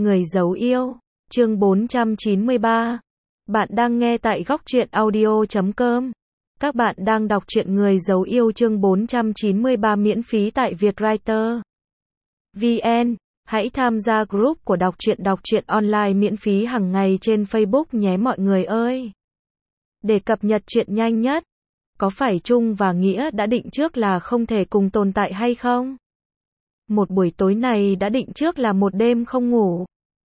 Người giấu yêu, chương 493. Bạn đang nghe tại góc truyện audio.com. Các bạn đang đọc truyện Người giấu yêu chương 493 miễn phí tại Vietwriter VN. Hãy tham gia group của đọc truyện online miễn phí hàng ngày trên Facebook nhé mọi người ơi. Để cập nhật truyện nhanh nhất. Có phải Trung và Nghĩa đã định trước là không thể cùng tồn tại hay không? Một buổi tối này đã định trước là một đêm không ngủ.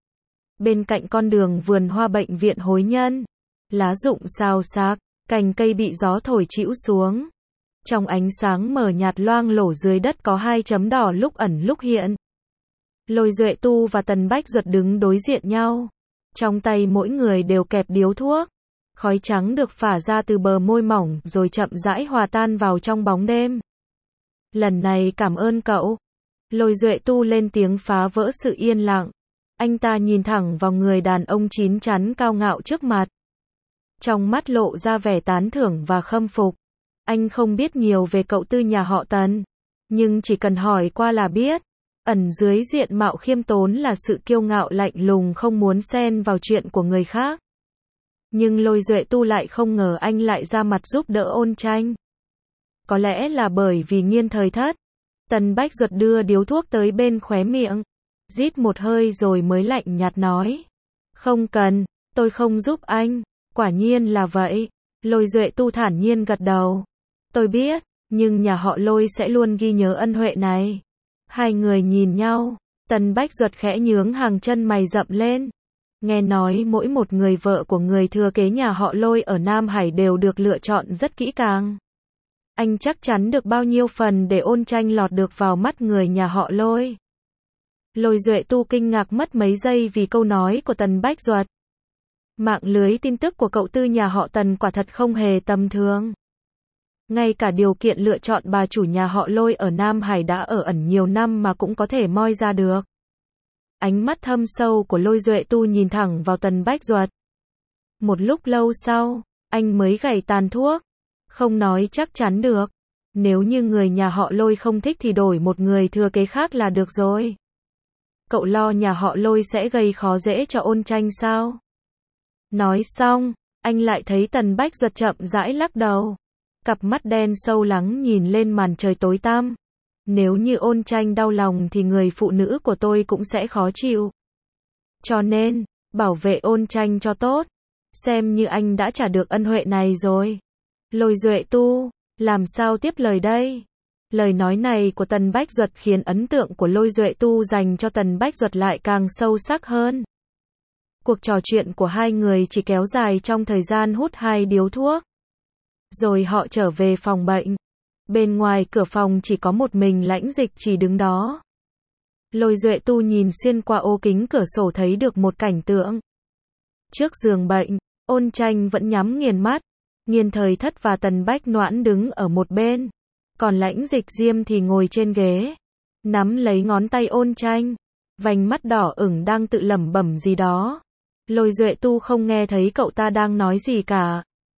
Bên cạnh con đường vườn hoa bệnh viện Hối Nhân, lá rụng xào xạc, cành cây bị gió thổi chĩu xuống. Trong ánh sáng mờ nhạt loang lổ dưới đất có hai chấm đỏ lúc ẩn lúc hiện. Lôi Duệ Tu và Tần Bách Duật đứng đối diện nhau. Trong tay mỗi người đều kẹp điếu thuốc. Khói trắng được phả ra từ bờ môi mỏng rồi chậm rãi hòa tan vào trong bóng đêm. Lần này cảm ơn cậu. Lôi Duệ Tu lên tiếng phá vỡ sự yên lặng. Anh ta nhìn thẳng vào người đàn ông chín chắn cao ngạo trước mặt. Trong mắt lộ ra vẻ tán thưởng và khâm phục. Anh không biết nhiều về cậu Tư nhà họ Tần. Nhưng chỉ cần hỏi qua là biết. Ẩn dưới diện mạo khiêm tốn là sự kiêu ngạo lạnh lùng không muốn xen vào chuyện của người khác. Nhưng Lôi Duệ Tu lại không ngờ anh lại ra mặt giúp đỡ Ôn Tranh. Có lẽ là bởi vì nghiên thời thất. Tần Bách Duật đưa điếu thuốc tới bên khóe miệng. Rít một hơi rồi mới lạnh nhạt nói. Không cần, tôi không giúp anh. Quả nhiên là vậy. Lôi Duệ Tu thản nhiên gật đầu. Tôi biết, nhưng nhà họ Lôi sẽ luôn ghi nhớ ân huệ này. Hai người nhìn nhau. Tần Bách Duật khẽ nhướng hàng chân mày rậm lên. Nghe nói mỗi một người vợ của người thừa kế nhà họ Lôi ở Nam Hải đều được lựa chọn rất kỹ càng. Anh chắc chắn được bao nhiêu phần để Ôn Tranh lọt được vào mắt người nhà họ Lôi. Lôi Duệ Tu kinh ngạc mất mấy giây vì câu nói của Tần Bách Duật. Mạng lưới tin tức của cậu Tư nhà họ Tần quả thật không hề tầm thường. Ngay cả điều kiện lựa chọn bà chủ nhà họ Lôi ở Nam Hải đã ở ẩn nhiều năm mà cũng có thể moi ra được. Ánh mắt thâm sâu của Lôi Duệ Tu nhìn thẳng vào Tần Bách Duật. Một lúc lâu sau, anh mới gảy tàn thuốc. Không nói chắc chắn được. Nếu như người nhà họ Lôi không thích thì đổi một người thừa kế khác là được rồi. Cậu lo nhà họ Lôi sẽ gây khó dễ cho Ôn Tranh sao? Nói xong, anh lại thấy Tần Bách Duật chậm rãi lắc đầu. Cặp mắt đen sâu lắng nhìn lên màn trời tối tăm. Nếu như Ôn Tranh đau lòng thì người phụ nữ của tôi cũng sẽ khó chịu. Cho nên, bảo vệ Ôn Tranh cho tốt. Xem như anh đã trả được ân huệ này rồi. Lôi Duệ Tu, làm sao tiếp lời đây? Lời nói này của Tần Bách Duật khiến ấn tượng của Lôi Duệ Tu dành cho Tần Bách Duật lại càng sâu sắc hơn. Cuộc trò chuyện của hai người chỉ kéo dài trong thời gian hút hai điếu thuốc. Rồi họ trở về phòng bệnh. Bên ngoài cửa phòng chỉ có một mình Lãnh Dịch Trì đứng đó. Lôi Duệ Tu nhìn xuyên qua ô kính cửa sổ thấy được một cảnh tượng. Trước giường bệnh, Ôn Tranh vẫn nhắm nghiền mắt. Nghiên thời thất và Tần Bách Noãn đứng ở một bên. Còn Lãnh Dịch Diêm thì ngồi trên ghế. Nắm lấy ngón tay Ôn Tranh. Vành mắt đỏ ửng đang tự lẩm bẩm gì đó. Lôi Duệ Tu không nghe thấy cậu ta đang nói gì cả.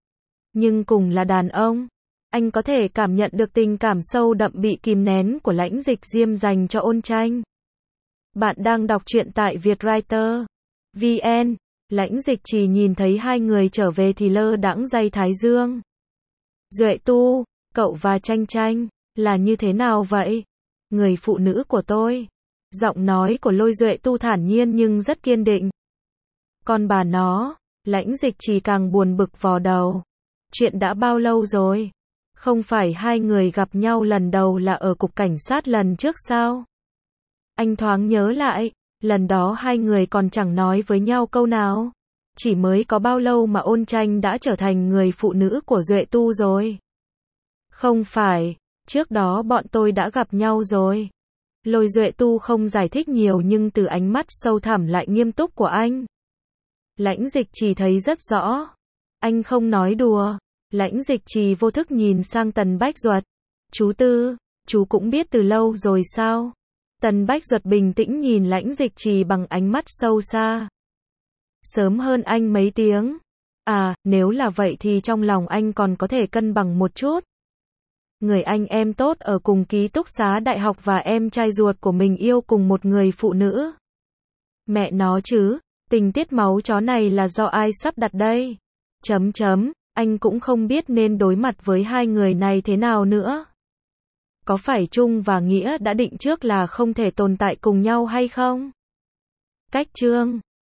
Nhưng cùng là đàn ông. Anh có thể cảm nhận được tình cảm sâu đậm bị kìm nén của Lãnh Dịch Diêm dành cho Ôn Tranh. Bạn đang đọc truyện tại Vietwriter VN. Lãnh Dịch Trì nhìn thấy hai người trở về thì lơ đãng day thái dương. Duệ Tu, cậu và Tranh Tranh, là như thế nào vậy? Người phụ nữ của tôi. Giọng nói của Lôi Duệ Tu thản nhiên nhưng rất kiên định. Con bà nó, Lãnh Dịch Trì càng buồn bực vò đầu. Chuyện đã bao lâu rồi? Không phải hai người gặp nhau lần đầu là ở cục cảnh sát lần trước sao? Anh thoáng nhớ lại, lần đó hai người còn chẳng nói với nhau câu nào. Chỉ mới có bao lâu mà Ôn Tranh đã trở thành người phụ nữ của Duệ Tu rồi? Không phải, trước đó bọn tôi đã gặp nhau rồi. Lôi Duệ Tu không giải thích nhiều nhưng từ ánh mắt sâu thẳm lại nghiêm túc của anh. Lãnh Dịch Trì thấy rất rõ. Anh không nói đùa. Lãnh Dịch Trì vô thức nhìn sang Tần Bách Duật. Chú Tư, chú cũng biết từ lâu rồi sao? Tần Bách Duật bình tĩnh nhìn Lãnh Dịch Trì bằng ánh mắt sâu xa. Sớm hơn anh mấy tiếng. À, nếu là vậy thì trong lòng anh còn có thể cân bằng một chút. Người anh em tốt ở cùng ký túc xá đại học và em trai ruột của mình yêu cùng một người phụ nữ. Mẹ nó chứ, tình tiết máu chó này là do ai sắp đặt đây? Anh cũng không biết nên đối mặt với hai người này thế nào nữa. Có phải Trung và Nghĩa đã định trước là không thể tồn tại cùng nhau hay không? Cách chương